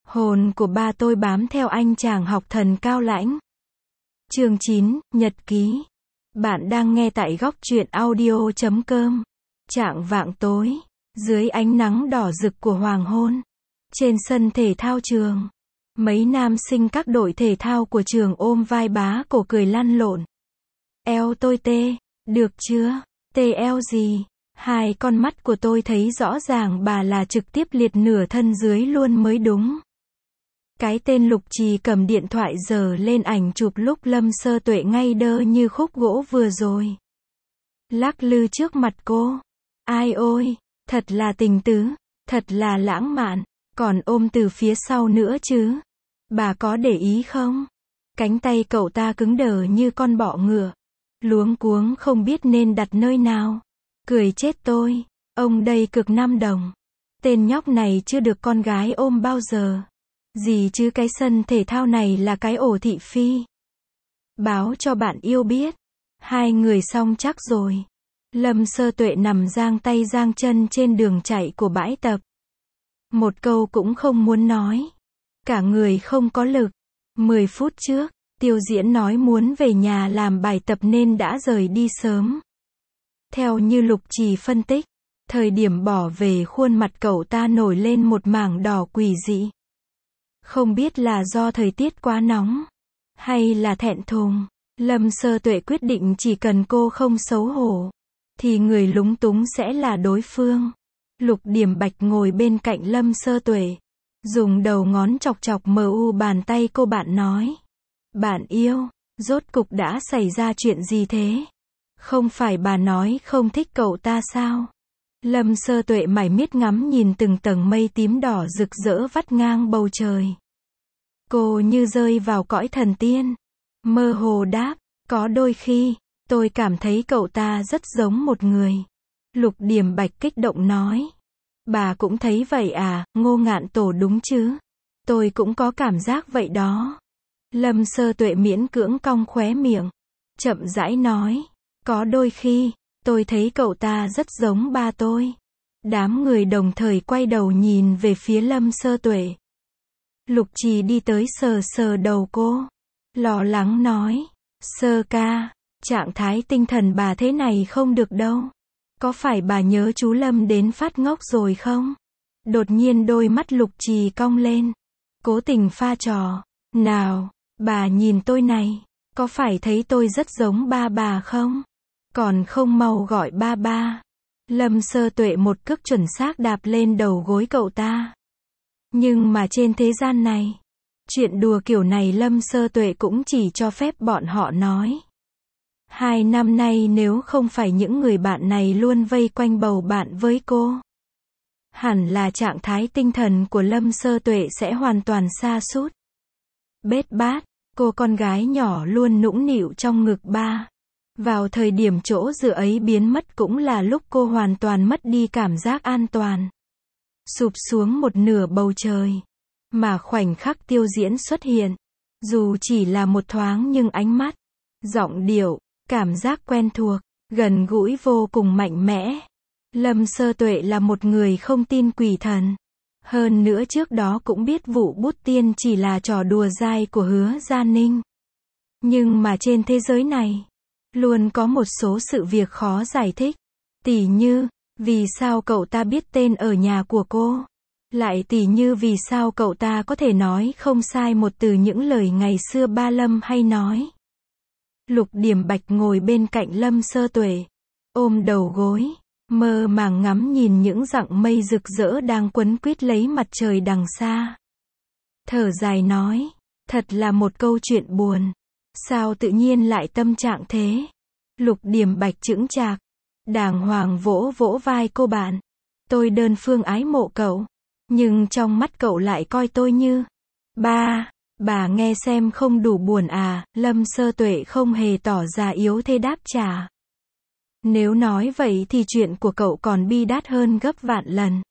Hồn của ba tôi bám theo anh chàng học thần cao lãnh. Chương 9, Nhật ký. Bạn đang nghe tại góc truyện audio.com. Chạng vạng tối, dưới ánh nắng đỏ rực của hoàng hôn, trên sân thể thao trường, mấy nam sinh các đội thể thao của trường ôm vai bá cổ cười lăn lộn. Eo tôi tê, được chưa? Tê eo gì? Hai con mắt của tôi thấy rõ ràng bà là trực tiếp liệt nửa thân dưới luôn mới đúng. Cái tên Lục Trì cầm điện thoại giờ lên ảnh chụp lúc Lâm Sơ Tuệ ngay đơ như khúc gỗ vừa rồi. Lắc lư trước mặt cô. Ai ôi, thật là tình tứ, thật là lãng mạn, còn ôm từ phía sau nữa chứ. Bà có để ý không? Cánh tay cậu ta cứng đờ như con bọ ngựa, luống cuống không biết nên đặt nơi nào. Cười chết tôi, ông đây cực 5 đồng. Tên nhóc này chưa được con gái ôm bao giờ. Gì chứ cái sân thể thao này là cái ổ thị phi. Báo cho bạn yêu biết. Hai người xong chắc rồi. Lâm Sơ Tuệ nằm giang tay giang chân trên đường chạy của bãi tập. Một câu cũng không muốn nói. Cả người không có lực. 10 phút trước, Tiêu Diễn nói muốn về nhà làm bài tập nên đã rời đi sớm. Theo như Lục Trì phân tích, thời điểm bỏ về khuôn mặt cậu ta nổi lên một mảng đỏ quỷ dị. Không biết là do thời tiết quá nóng, hay là thẹn thùng. Lâm Sơ Tuệ quyết định chỉ cần cô không xấu hổ, thì người lúng túng sẽ là đối phương. Lục Điểm Bạch ngồi bên cạnh Lâm Sơ Tuệ, dùng đầu ngón chọc chọc bàn tay cô. Bạn nói, bạn yêu, rốt cục đã xảy ra chuyện gì thế? Không phải bà nói không thích cậu ta sao? Lâm Sơ Tuệ mải miết ngắm nhìn từng tầng mây tím đỏ rực rỡ vắt ngang bầu trời. Cô như rơi vào cõi thần tiên. Mơ hồ đáp, có đôi khi, tôi cảm thấy cậu ta rất giống một người. Lục Điểm Bạch kích động nói. Bà cũng thấy vậy à, Ngô Ngạn Tổ đúng chứ? Tôi cũng có cảm giác vậy đó. Lâm Sơ Tuệ miễn cưỡng cong khóe miệng, chậm rãi nói. Có đôi khi, tôi thấy cậu ta rất giống ba tôi. Đám người đồng thời quay đầu nhìn về phía Lâm Sơ Tuệ. Lục Trì đi tới sờ sờ đầu cô, lo lắng nói. Sơ ca, trạng thái tinh thần bà thế này không được đâu. Có phải bà nhớ chú Lâm đến phát ngốc rồi không? Đột nhiên đôi mắt Lục Trì cong lên, cố tình pha trò. Nào, bà nhìn tôi này, có phải thấy tôi rất giống ba bà không? Còn không mau gọi ba ba. Lâm Sơ Tuệ một cước chuẩn xác đạp lên đầu gối cậu ta. Nhưng mà trên thế gian này, chuyện đùa kiểu này Lâm Sơ Tuệ cũng chỉ cho phép bọn họ nói. 2 năm nay nếu không phải những người bạn này luôn vây quanh bầu bạn với cô, hẳn là trạng thái tinh thần của Lâm Sơ Tuệ sẽ hoàn toàn sa sút. Bết bát, cô con gái nhỏ luôn nũng nịu trong ngực ba. Vào thời điểm chỗ dựa ấy biến mất cũng là lúc cô hoàn toàn mất đi cảm giác an toàn. Sụp xuống một nửa bầu trời. Mà khoảnh khắc Tiêu Diễn xuất hiện, dù chỉ là một thoáng nhưng ánh mắt, giọng điệu, cảm giác quen thuộc, gần gũi vô cùng mạnh mẽ. Lâm Sơ Tuệ là một người không tin quỷ thần. Hơn nữa trước đó cũng biết vụ bút tiên chỉ là trò đùa dai của Hứa Gia Ninh. Nhưng mà trên thế giới này, luôn có một số sự việc khó giải thích. Tỉ như, vì sao cậu ta biết tên ở nhà của cô? Lại tỉ như vì sao cậu ta có thể nói không sai một từ những lời ngày xưa ba Lâm hay nói. Lục Điểm Bạch ngồi bên cạnh Lâm Sơ Tuệ, ôm đầu gối, mơ màng ngắm nhìn những dặng mây rực rỡ đang quấn quýt lấy mặt trời đằng xa. Thở dài nói, thật là một câu chuyện buồn. Sao tự nhiên lại tâm trạng thế? Lục Điểm Bạch chững chạc, đàng hoàng vỗ vỗ vai cô. Bạn, tôi đơn phương ái mộ cậu, nhưng trong mắt cậu lại coi tôi như ba. Bà nghe xem không đủ buồn à? Lâm Sơ Tuệ không hề tỏ ra yếu thế đáp trả. Nếu nói vậy thì chuyện của cậu còn bi đát hơn gấp vạn lần.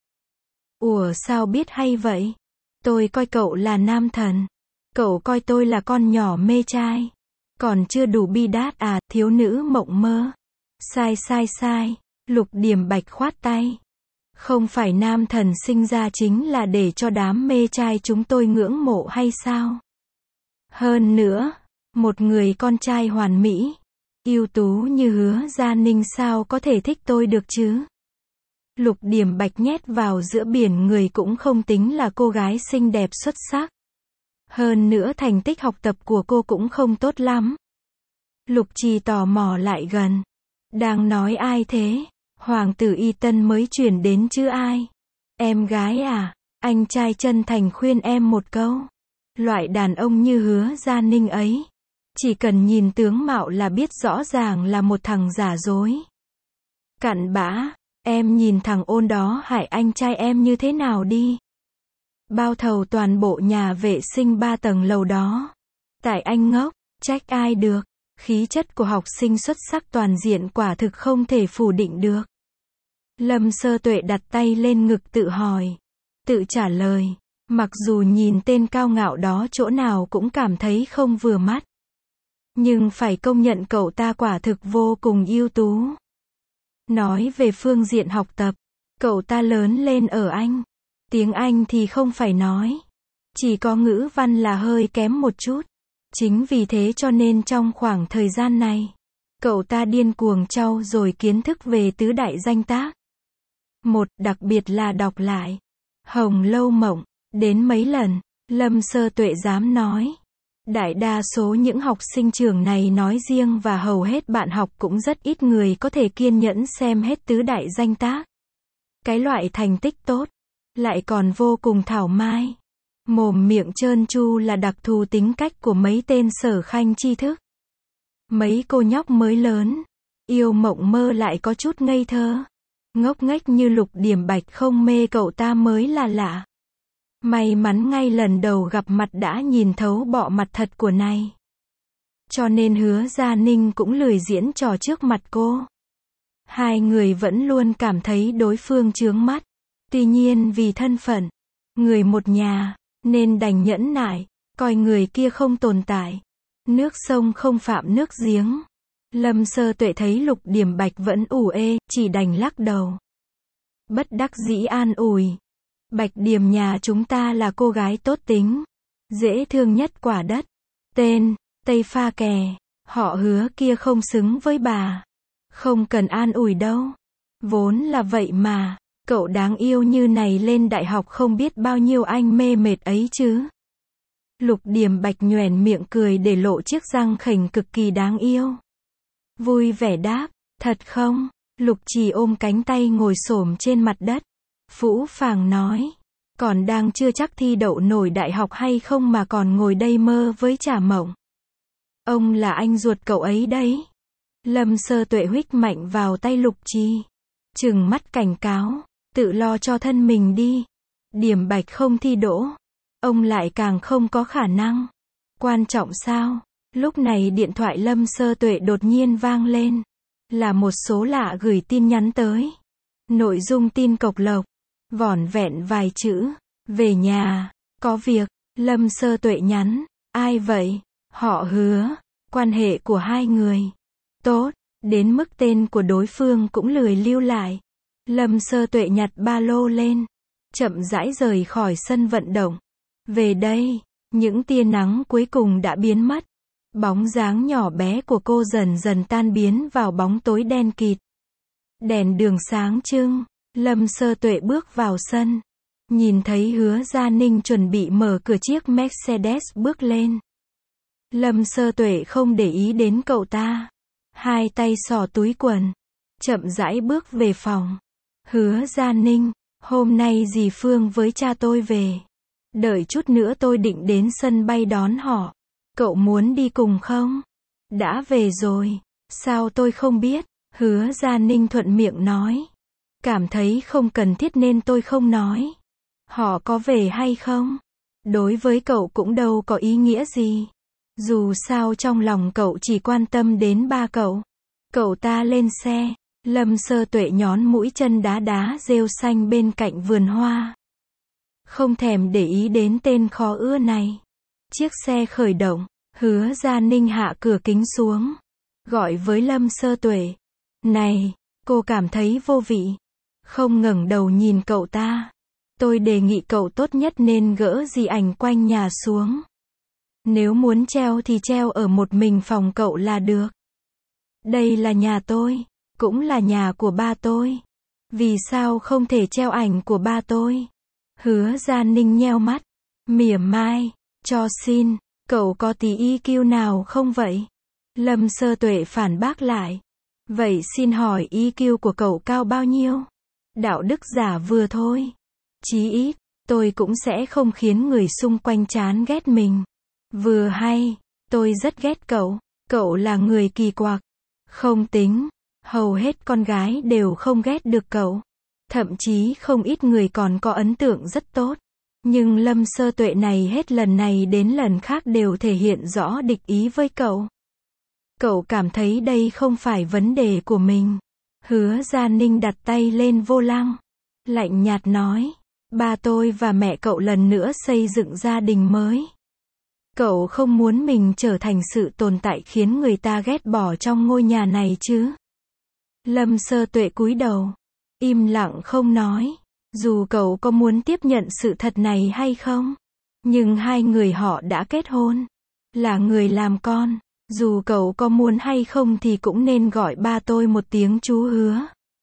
Ủa sao biết hay vậy? Tôi coi cậu là nam thần, cậu coi tôi là con nhỏ mê trai. Còn chưa đủ bi đát à, thiếu nữ mộng mơ. Sai sai sai, Lục Điểm Bạch khoát tay. Không phải nam thần sinh ra chính là để cho đám mê trai chúng tôi ngưỡng mộ hay sao? Hơn nữa, một người con trai hoàn mỹ, ưu tú như Hứa Gia Ninh sao có thể thích tôi được chứ? Lục Điểm Bạch nhét vào giữa biển người cũng không tính là cô gái xinh đẹp xuất sắc. Hơn nữa thành tích học tập của cô cũng không tốt lắm. Lục Trì tò mò lại gần. Đang nói ai thế? Hoàng tử Y Tân mới chuyển đến chứ ai? Em gái à? Anh trai chân thành khuyên em một câu. Loại đàn ông như Hứa Gia Ninh ấy, chỉ cần nhìn tướng mạo là biết rõ ràng là một thằng giả dối. Cặn bã, em nhìn thằng ôn đó hại anh trai em như thế nào đi. Bao thầu toàn bộ nhà vệ sinh 3 tầng lầu đó. Tại anh ngốc, trách ai được. Khí chất của học sinh xuất sắc toàn diện quả thực không thể phủ định được. Lâm Sơ Tuệ đặt tay lên ngực tự hỏi, tự trả lời, mặc dù nhìn tên cao ngạo đó chỗ nào cũng cảm thấy không vừa mắt. Nhưng phải công nhận cậu ta quả thực vô cùng ưu tú. Nói về phương diện học tập, cậu ta lớn lên ở Anh. Tiếng Anh thì không phải nói. Chỉ có ngữ văn là hơi kém một chút. Chính vì thế cho nên trong khoảng thời gian này, cậu ta điên cuồng trau dồi kiến thức về tứ đại danh tác. Một, đặc biệt là đọc lại Hồng Lâu Mộng, đến mấy lần, Lâm Sơ Tuệ dám nói. Đại đa số những học sinh trường này nói riêng và hầu hết bạn học cũng rất ít người có thể kiên nhẫn xem hết tứ đại danh tác. Cái loại thành tích tốt, lại còn vô cùng thảo mai. Mồm miệng trơn tru là đặc thù tính cách của mấy tên sở khanh tri thức. Mấy cô nhóc mới lớn, yêu mộng mơ lại có chút ngây thơ. Ngốc nghếch như Lục Điểm Bạch không mê cậu ta mới là lạ. May mắn ngay lần đầu gặp mặt đã nhìn thấu bộ mặt thật của này. Cho nên Hứa Gia Ninh cũng lười diễn trò trước mặt cô. Hai người vẫn luôn cảm thấy đối phương chướng mắt. Tuy nhiên vì thân phận, người một nhà, nên đành nhẫn nại, coi người kia không tồn tại. Nước sông không phạm nước giếng. Lâm Sơ Tuệ thấy Lục Điểm Bạch vẫn ủ ê, chỉ đành lắc đầu. Bất đắc dĩ an ủi. Bạch Điểm nhà chúng ta là cô gái tốt tính, dễ thương nhất quả đất. Tên, Tây Pha Kè, họ Hứa kia không xứng với bà. Không cần an ủi đâu. Vốn là vậy mà, cậu đáng yêu như này lên đại học không biết bao nhiêu anh mê mệt ấy chứ. Lục Điểm Bạch nhoẻn miệng cười để lộ chiếc răng khểnh cực kỳ đáng yêu. Vui vẻ đáp, thật không? Lục Trì ôm cánh tay ngồi xổm trên mặt đất. Phũ phàng nói, còn đang chưa chắc thi đậu nổi đại học hay không mà còn ngồi đây mơ với Trà Mộng. Ông là anh ruột cậu ấy đấy. Lâm Sơ Tuệ huých mạnh vào tay Lục Trì. Trừng mắt cảnh cáo, tự lo cho thân mình đi. Điểm Bạch không thi đỗ, ông lại càng không có khả năng. Quan trọng sao? Lúc này điện thoại Lâm Sơ Tuệ đột nhiên vang lên. Là một số lạ gửi tin nhắn tới. Nội dung tin cộc lộc, vỏn vẹn vài chữ. Về nhà, có việc. Lâm Sơ Tuệ nhắn, ai vậy? Họ Hứa. Quan hệ của hai người tốt, đến mức tên của đối phương cũng lười lưu lại. Lâm Sơ Tuệ nhặt ba lô lên, chậm rãi rời khỏi sân vận động. Về đây, những tia nắng cuối cùng đã biến mất. Bóng dáng nhỏ bé của cô dần dần tan biến vào bóng tối đen kịt. Đèn đường sáng trưng, Lâm Sơ Tuệ bước vào sân. Nhìn thấy Hứa Gia Ninh chuẩn bị mở cửa chiếc Mercedes bước lên. Lâm Sơ Tuệ không để ý đến cậu ta. Hai tay xỏ túi quần, chậm rãi bước về phòng. Hứa Gia Ninh, hôm nay dì Phương với cha tôi về. Đợi chút nữa tôi định đến sân bay đón họ. Cậu muốn đi cùng không? Đã về rồi. Sao tôi không biết? Hứa Gia Ninh thuận miệng nói. Cảm thấy không cần thiết nên tôi không nói. Họ có về hay không? Đối với cậu cũng đâu có ý nghĩa gì. Dù sao trong lòng cậu chỉ quan tâm đến ba cậu. Cậu ta lên xe. Lâm Sơ Tuệ nhón mũi chân đá đá rêu xanh bên cạnh vườn hoa. Không thèm để ý đến tên khó ưa này. Chiếc xe khởi động. Hứa Gia Ninh hạ cửa kính xuống. Gọi với Lâm Sơ Tuệ. Này, cô cảm thấy vô vị không ngẩng đầu nhìn cậu ta. Tôi đề nghị cậu tốt nhất nên gỡ di ảnh quanh nhà xuống. Nếu muốn treo thì treo ở một mình phòng cậu là được. Đây là nhà tôi, cũng là nhà của ba tôi. Vì sao không thể treo ảnh của ba tôi? Hứa Gia Ninh nheo mắt, mỉa mai, cho xin, cậu có tí EQ nào không vậy? Lâm Sơ Tuệ phản bác lại. Vậy xin hỏi EQ của cậu cao bao nhiêu? Đạo đức giả vừa thôi. Chí ít, tôi cũng sẽ không khiến người xung quanh chán ghét mình. Vừa hay, tôi rất ghét cậu là người kỳ quặc. Không tính, hầu hết con gái đều không ghét được cậu. Thậm chí không ít người còn có ấn tượng rất tốt. Nhưng Lâm Sơ Tuệ này hết lần này đến lần khác đều thể hiện rõ địch ý với cậu. Cậu cảm thấy đây không phải vấn đề của mình. Hứa Gia Ninh đặt tay lên vô lăng, lạnh nhạt nói, ba tôi và mẹ cậu lần nữa xây dựng gia đình mới. Cậu không muốn mình trở thành sự tồn tại khiến người ta ghét bỏ trong ngôi nhà này chứ? Lâm Sơ Tuệ cúi đầu, im lặng không nói. Dù cậu có muốn tiếp nhận sự thật này hay không, nhưng hai người họ đã kết hôn, là người làm con. Dù cậu có muốn hay không thì cũng nên gọi ba tôi một tiếng chú Hứa.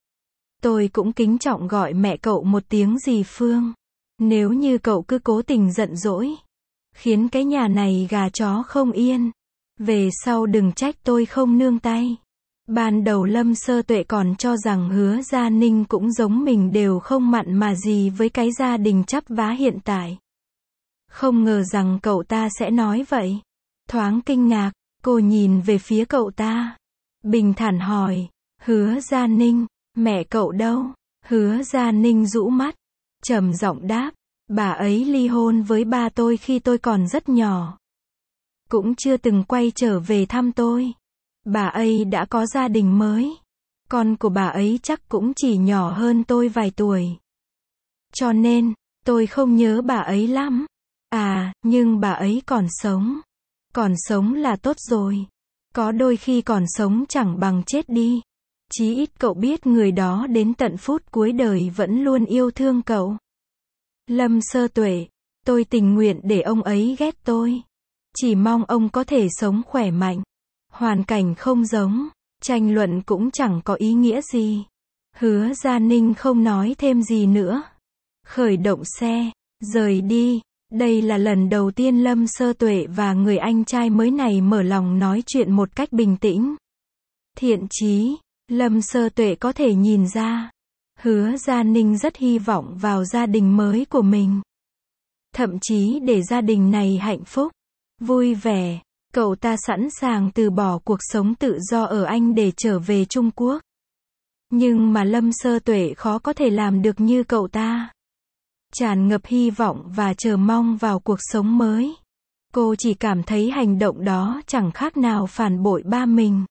Tôi cũng kính trọng gọi mẹ cậu một tiếng dì Phương. Nếu như cậu cứ cố tình giận dỗi, khiến cái nhà này gà chó không yên, về sau đừng trách tôi không nương tay. Ban đầu Lâm Sơ Tuệ còn cho rằng Hứa Gia Ninh cũng giống mình đều không mặn mà gì với cái gia đình chắp vá hiện tại. Không ngờ rằng cậu ta sẽ nói vậy. Thoáng kinh ngạc, cô nhìn về phía cậu ta. Bình thản hỏi, Hứa Gia Ninh, mẹ cậu đâu? Hứa Gia Ninh rũ mắt, trầm giọng đáp, bà ấy ly hôn với ba tôi khi tôi còn rất nhỏ. Cũng chưa từng quay trở về thăm tôi. Bà ấy đã có gia đình mới. Con của bà ấy chắc cũng chỉ nhỏ hơn tôi vài tuổi. Cho nên, tôi không nhớ bà ấy lắm. À, nhưng bà ấy còn sống. Còn sống là tốt rồi. Có đôi khi còn sống chẳng bằng chết đi. Chí ít cậu biết người đó đến tận phút cuối đời vẫn luôn yêu thương cậu. Lâm Sơ Tuệ, tôi tình nguyện để ông ấy ghét tôi. Chỉ mong ông có thể sống khỏe mạnh. Hoàn cảnh không giống, tranh luận cũng chẳng có ý nghĩa gì. Hứa Gia Ninh không nói thêm gì nữa. Khởi động xe, rời đi. Đây là lần đầu tiên Lâm Sơ Tuệ và người anh trai mới này mở lòng nói chuyện một cách bình tĩnh. Thiện chí, Lâm Sơ Tuệ có thể nhìn ra. Hứa Gia Ninh rất hy vọng vào gia đình mới của mình. Thậm chí để gia đình này hạnh phúc, vui vẻ. Cậu ta sẵn sàng từ bỏ cuộc sống tự do ở Anh để trở về Trung Quốc. Nhưng mà Lâm Sơ Tuệ khó có thể làm được như cậu ta. Tràn ngập hy vọng và chờ mong vào cuộc sống mới. Cô chỉ cảm thấy hành động đó chẳng khác nào phản bội ba mình.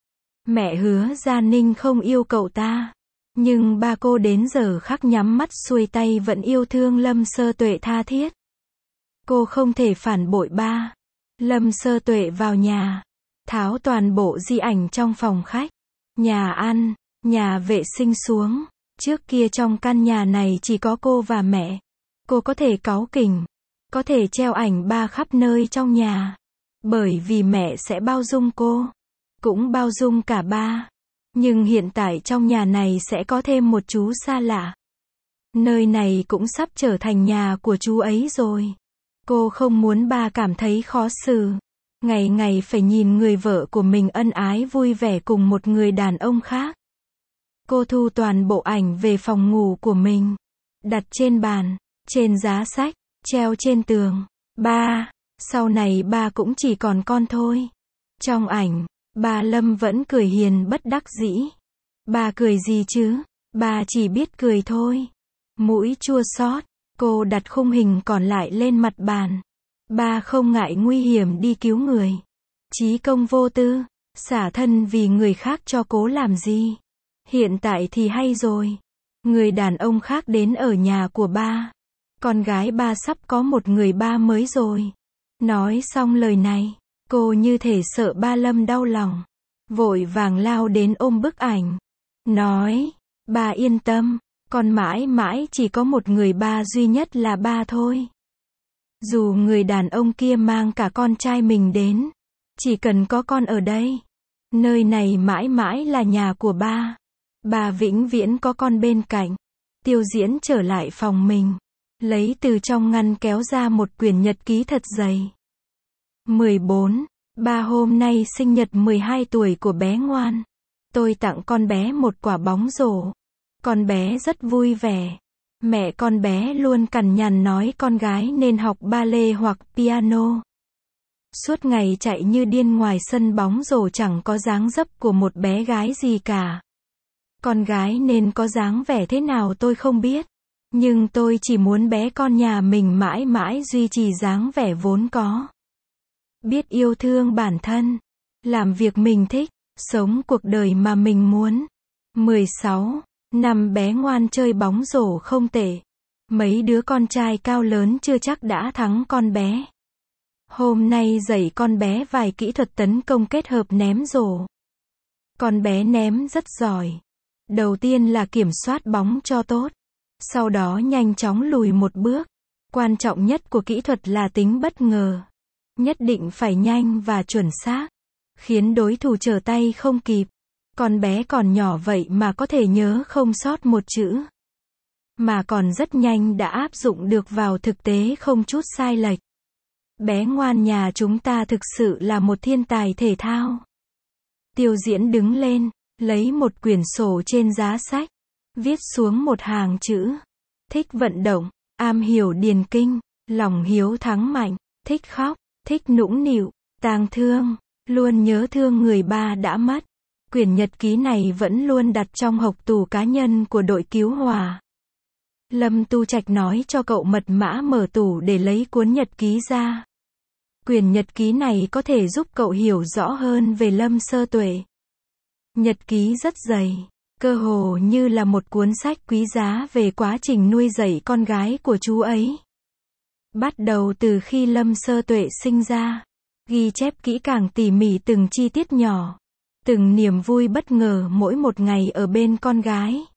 Mẹ Hứa Gia Ninh không yêu cậu ta. Nhưng ba cô đến giờ khắc nhắm mắt xuôi tay vẫn yêu thương Lâm Sơ Tuệ tha thiết. Cô không thể phản bội ba. Lâm Sơ Tuệ vào nhà, tháo toàn bộ di ảnh trong phòng khách, nhà ăn, nhà vệ sinh xuống. Trước kia trong căn nhà này chỉ có cô và mẹ. Cô có thể cáu kỉnh, có thể treo ảnh ba khắp nơi trong nhà. Bởi vì mẹ sẽ bao dung cô, cũng bao dung cả ba. Nhưng hiện tại trong nhà này sẽ có thêm một chú xa lạ. Nơi này cũng sắp trở thành nhà của chú ấy rồi. Cô không muốn ba cảm thấy khó xử. Ngày ngày phải nhìn người vợ của mình ân ái vui vẻ cùng một người đàn ông khác. Cô thu toàn bộ ảnh về phòng ngủ của mình. Đặt trên bàn, trên giá sách, treo trên tường. Ba, sau này ba cũng chỉ còn con thôi. Trong ảnh, bà Lâm vẫn cười hiền bất đắc dĩ. Bà cười gì chứ? Bà chỉ biết cười thôi. Mũi chua xót. Cô đặt khung hình còn lại lên mặt bàn. Ba không ngại nguy hiểm đi cứu người. Chí công vô tư, xả thân vì người khác cho cố làm gì. Hiện tại thì hay rồi. Người đàn ông khác đến ở nhà của ba. Con gái ba sắp có một người ba mới rồi. Nói xong lời này, cô như thể sợ ba Lâm đau lòng. Vội vàng lao đến ôm bức ảnh. Nói, ba yên tâm, Con mãi mãi chỉ có một người ba duy nhất là ba thôi. Dù người đàn ông kia mang cả con trai mình đến, chỉ cần có con ở đây, nơi này mãi mãi là nhà của ba. Ba vĩnh viễn có con bên cạnh. Tiêu Diễn trở lại phòng mình, lấy từ trong ngăn kéo ra một quyển nhật ký thật dày. 14. Ba hôm nay sinh nhật 12 tuổi của bé ngoan. Tôi tặng con bé một quả bóng rổ. Con bé rất vui vẻ. Mẹ con bé luôn cằn nhằn nói con gái nên học ballet hoặc piano. Suốt ngày chạy như điên ngoài sân bóng rổ chẳng có dáng dấp của một bé gái gì cả. Con gái nên có dáng vẻ thế nào tôi không biết. Nhưng tôi chỉ muốn bé con nhà mình mãi mãi duy trì dáng vẻ vốn có. Biết yêu thương bản thân. Làm việc mình thích. Sống cuộc đời mà mình muốn. 16. Năm bé ngoan chơi bóng rổ không tệ. Mấy đứa con trai cao lớn chưa chắc đã thắng con bé. Hôm nay dạy con bé vài kỹ thuật tấn công kết hợp ném rổ. Con bé ném rất giỏi. Đầu tiên là kiểm soát bóng cho tốt. Sau đó nhanh chóng lùi một bước. Quan trọng nhất của kỹ thuật là tính bất ngờ. Nhất định phải nhanh và chuẩn xác. Khiến đối thủ trở tay không kịp. Con bé còn nhỏ vậy mà có thể nhớ không sót một chữ. Mà còn rất nhanh đã áp dụng được vào thực tế không chút sai lệch. Bé ngoan nhà chúng ta thực sự là một thiên tài thể thao. Tiêu Diễn đứng lên, lấy một quyển sổ trên giá sách, viết xuống một hàng chữ. Thích vận động, am hiểu điền kinh, lòng hiếu thắng mạnh, thích khóc, thích nũng nịu, tang thương, luôn nhớ thương người ba đã mất. Quyển nhật ký này vẫn luôn đặt trong hộc tủ cá nhân của đội cứu hỏa. Lâm Tu Trạch nói cho cậu mật mã mở tủ để lấy cuốn nhật ký ra. Quyển nhật ký này có thể giúp cậu hiểu rõ hơn về Lâm Sơ Tuệ. Nhật ký rất dày, cơ hồ như là một cuốn sách quý giá về quá trình nuôi dạy con gái của chú ấy. Bắt đầu từ khi Lâm Sơ Tuệ sinh ra, ghi chép kỹ càng tỉ mỉ từng chi tiết nhỏ, từng niềm vui bất ngờ mỗi một ngày ở bên con gái.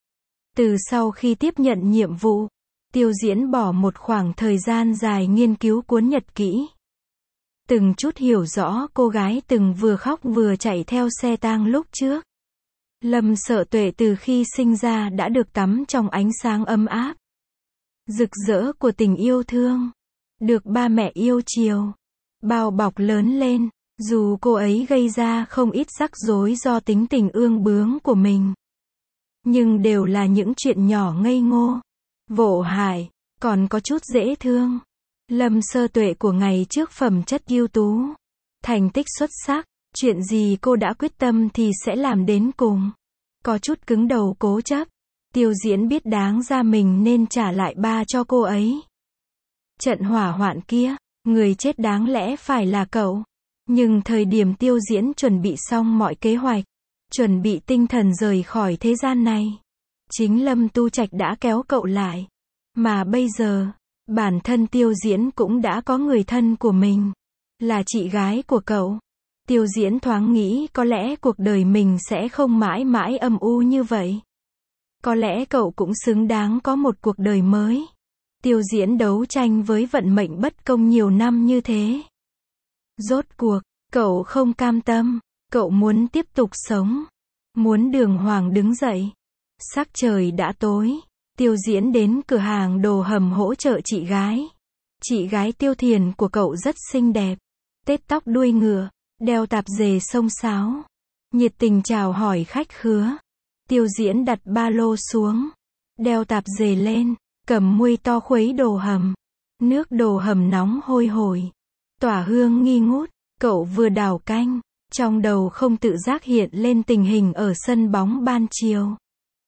Từ sau khi tiếp nhận nhiệm vụ, Tiêu Diễn bỏ một khoảng thời gian dài nghiên cứu cuốn nhật ký. Từng chút hiểu rõ cô gái từng vừa khóc vừa chạy theo xe tang lúc trước. Lâm Sợ Tuệ từ khi sinh ra đã được tắm trong ánh sáng ấm áp, rực rỡ của tình yêu thương. Được ba mẹ yêu chiều, bao bọc lớn lên, dù cô ấy gây ra không ít rắc rối do tính tình ương bướng của mình. Nhưng đều là những chuyện nhỏ ngây ngô, vô hại, còn có chút dễ thương. Lâm Sơ Tuệ của ngày trước phẩm chất ưu tú, thành tích xuất sắc, chuyện gì cô đã quyết tâm thì sẽ làm đến cùng. Có chút cứng đầu cố chấp. Tiêu Diễn biết đáng ra mình nên trả lại ba cho cô ấy. Trận hỏa hoạn kia, người chết đáng lẽ phải là cậu. Nhưng thời điểm Tiêu Diễn chuẩn bị xong mọi kế hoạch, chuẩn bị tinh thần rời khỏi thế gian này, chính Lâm Tu Trạch đã kéo cậu lại. Mà bây giờ, bản thân Tiêu Diễn cũng đã có người thân của mình, là chị gái của cậu. Tiêu Diễn thoáng nghĩ có lẽ cuộc đời mình sẽ không mãi mãi âm u như vậy. Có lẽ cậu cũng xứng đáng có một cuộc đời mới. Tiêu Diễn đấu tranh với vận mệnh bất công nhiều năm như thế. Rốt cuộc, cậu không cam tâm, cậu muốn tiếp tục sống, muốn đường hoàng đứng dậy. Sắc trời đã tối, Tiêu Diễn đến cửa hàng đồ hầm hỗ trợ chị gái. Chị gái Tiêu Thiền của cậu rất xinh đẹp, tết tóc đuôi ngựa, đeo tạp dề xông xáo, nhiệt tình chào hỏi khách khứa. Tiêu Diễn đặt ba lô xuống, đeo tạp dề lên, cầm muôi to khuấy đồ hầm. Nước đồ hầm nóng hôi hổi, tỏa hương nghi ngút. Cậu vừa đảo canh, trong đầu không tự giác hiện lên tình hình ở sân bóng ban chiều.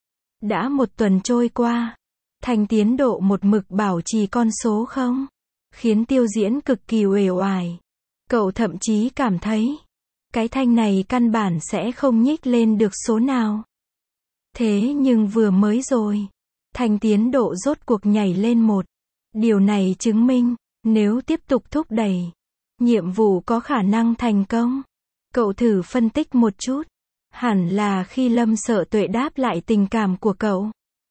Đã một tuần trôi qua, Thanh tiến độ một mực bảo trì con số không, khiến Tiêu Diễn cực kỳ uể oải. Cậu thậm chí cảm thấy, cái Thanh này căn bản sẽ không nhích lên được số nào. Thế nhưng vừa mới rồi, Thanh tiến độ rốt cuộc nhảy lên 1. Điều này chứng minh, nếu tiếp tục thúc đẩy, nhiệm vụ có khả năng thành công. Cậu thử phân tích một chút. Hẳn là khi Lâm Sợ Tuệ đáp lại tình cảm của cậu.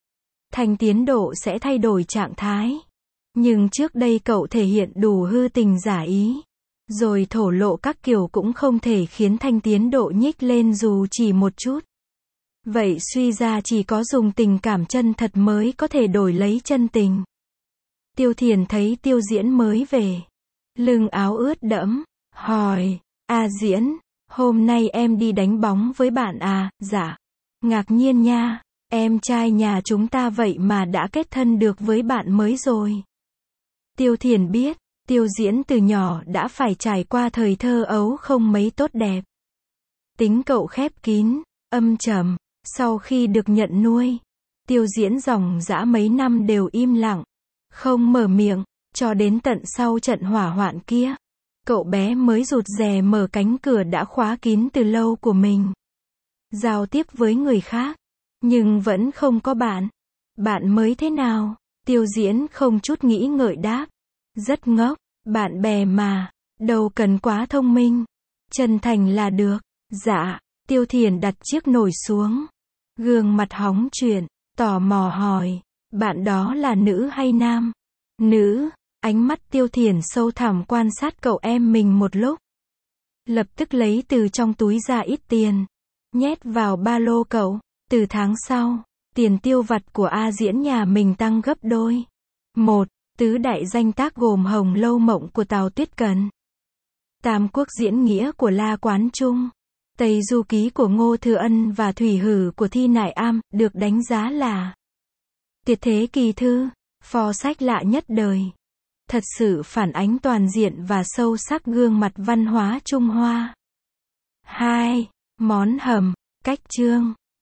Thành tiến độ sẽ thay đổi trạng thái. Nhưng trước đây cậu thể hiện đủ hư tình giả ý. Rồi thổ lộ các kiểu cũng không thể khiến Thanh tiến độ nhích lên dù chỉ một chút. Vậy suy ra chỉ có dùng tình cảm chân thật mới có thể đổi lấy chân tình. Tiêu Thiền thấy Tiêu Diễn mới về. Lưng áo ướt đẫm. Hỏi. Diễn, hôm nay em đi đánh bóng với bạn à? Dạ. Ngạc nhiên nha. Em trai nhà chúng ta vậy mà đã kết thân được với bạn mới rồi. Tiêu Thiền biết, Tiêu Diễn từ nhỏ đã phải trải qua thời thơ ấu không mấy tốt đẹp. Tính cậu khép kín, âm trầm, sau khi được nhận nuôi, Tiêu Diễn dòng dã mấy năm đều im lặng, không mở miệng, cho đến tận sau trận hỏa hoạn kia. Cậu bé mới rụt rè mở cánh cửa đã khóa kín từ lâu của mình. Giao tiếp với người khác, nhưng vẫn không có bạn. Bạn mới thế nào? Tiêu Diễn không chút nghĩ ngợi đáp. Rất ngốc, bạn bè mà, đâu cần quá thông minh. Chân thành là được. Dạ, Tiêu Thiền đặt chiếc nồi xuống. Gương mặt hóng chuyện, tò mò hỏi. Bạn đó là nữ hay nam? Nữ. Ánh mắt Tiêu Thiền sâu thẳm quan sát cậu em mình một lúc. Lập tức lấy từ trong túi ra ít tiền. Nhét vào ba lô cậu. Từ tháng sau, tiền tiêu vặt của Diễn nhà mình tăng gấp đôi. 1. Tứ đại danh tác gồm Hồng Lâu Mộng của Tào Tuyết Cần, Tam Quốc Diễn Nghĩa của La Quán Trung, Tây Du Ký của Ngô Thừa Ân và Thủy Hử của Thi Nại Am, được đánh giá là tuyệt thế kỳ thư, pho sách lạ nhất đời. Thật sự phản ánh toàn diện và sâu sắc gương mặt văn hóa Trung Hoa. 2. Món hầm, cách chương.